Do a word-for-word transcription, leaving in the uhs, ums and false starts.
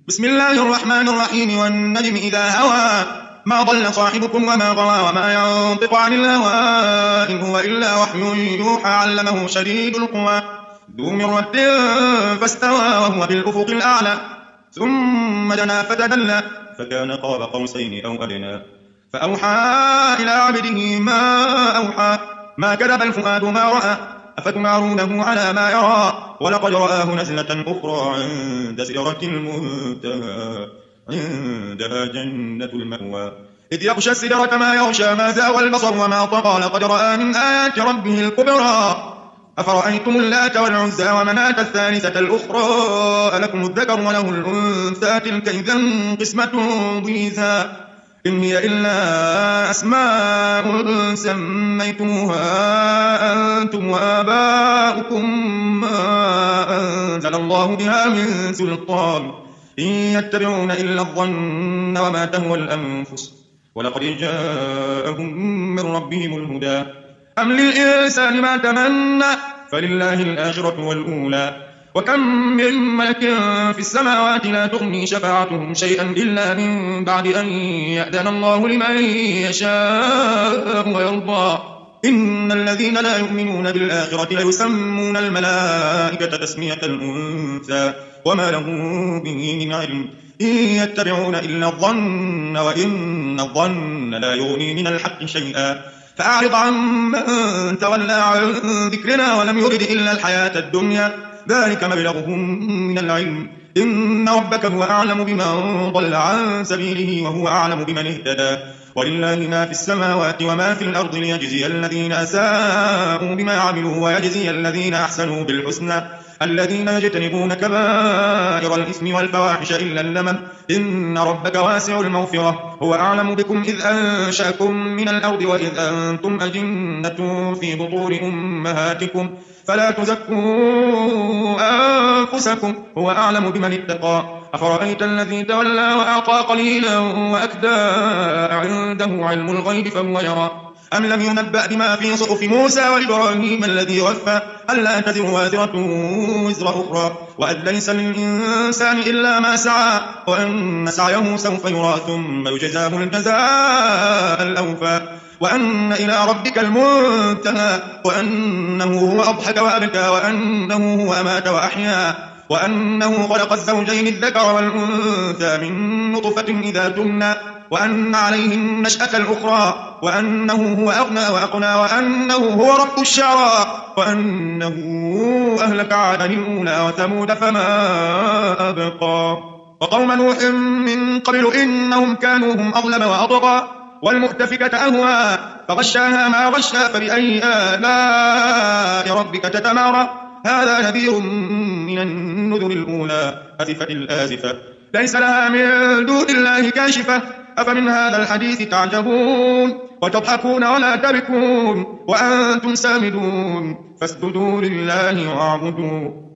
بسم الله الرحمن الرحيم والنجم إذا هوى ما ضل صاحبكم وما غوى وما ينطق عن الهوى إن هو إلا وحي يوحى علمه شديد القوى ذو مرة فاستوى وهو بالأفق الأعلى ثم دنا فتدلى فكان قاب قوسين أو أدنى فأوحى إلى عبده ما أوحى ما كذب الفؤاد ما رأى أفتمارونه على ما يرى ولقد رآه نزلة أخرى عند سدرة المنتهى عندها جنة المأوى إذ يغشى السدرة ما يغشى ما زاغ البصر وما طغى لقد رأى من آيات ربه الكبرى أفرأيتم اللات والعزى ومناة الثالثة الأخرى ألكم الذكر وله الأنثى تلك إذا قسمة ضيزى إن هي إلا أسماء سميتموها أنتم وآباؤكم ما أنزل الله بها من سلطان إن يتبعون إلا الظن وما تهوى الأنفس ولقد جاءهم من ربهم الهدى أم للإنسان ما تمنى فلله الآخرة والأولى وكم من ملك في السماوات لا تغني شفاعتهم شيئا إلا من بعد أن يأذن الله لمن يشاء ويرضى إن الذين لا يؤمنون بالآخرة ليسمون الملائكة تسمية الأنثى وما لهم به من علم إن يتبعون إلا الظن وإن الظن لا يغني من الحق شيئا فأعرض عمن تولى عن ذكرنا ولم يرد إلا الحياة الدنيا ذلك مبلغهم من العلم إن ربك هو أعلم بمن ضل عن سبيله وهو أعلم بمن اهتدى ولله ما في السماوات وما في الأرض ليجزي الذين أساءوا بما عملوا ويجزي الذين أحسنوا بالحسنى الذين يجتنبون كبائر الإثم والفواحش إلا اللمم إن ربك واسع المغفرة هو أعلم بكم إذ أنشأكم من الأرض وإذ أنتم أجنة في بطون أمهاتكم فلا تزكوا أنفسكم هو أعلم بمن اتقى أفرأيت الذي تولى وأعطى قليلا وأكدى عنده علم الغيب فهو يرى أم لم ينبأ بما في صحف موسى وإبراهيم الذي وفى ألا تزر وازرة وزر أخرى وأن ليس للإنسان إلا ما سعى وأن سعيه سوف يرى ثم يجزاه الجزاء الأوفى وأن إلى ربك المنتهى وأنه هو أضحك وأبكى وأنه هو أمات وأحيا وأنه خلق الزوجين الذكر والأنثى من نطفة إذا تمنى وأن عليه النشأة الأخرى وأنه هو أغنى وأقنى وأنه هو رب الشعرى وأنه أهلك عادا الأولى وثمود فما أبقى وقوم نوح من قبل إنهم كانوا هم أظلم وأطغى والمؤتفكة أهوى فغشاها ما غشى فبأي آلاء ربك تتمارى هذا نذير من النذر الأولى أزفت الآزفة ليس لها من دون الله كاشفة أفمن هذا الحديث تعجبون وتضحكون ولا تبكون وأنتم سامدون فاسجدوا لله واعبدوا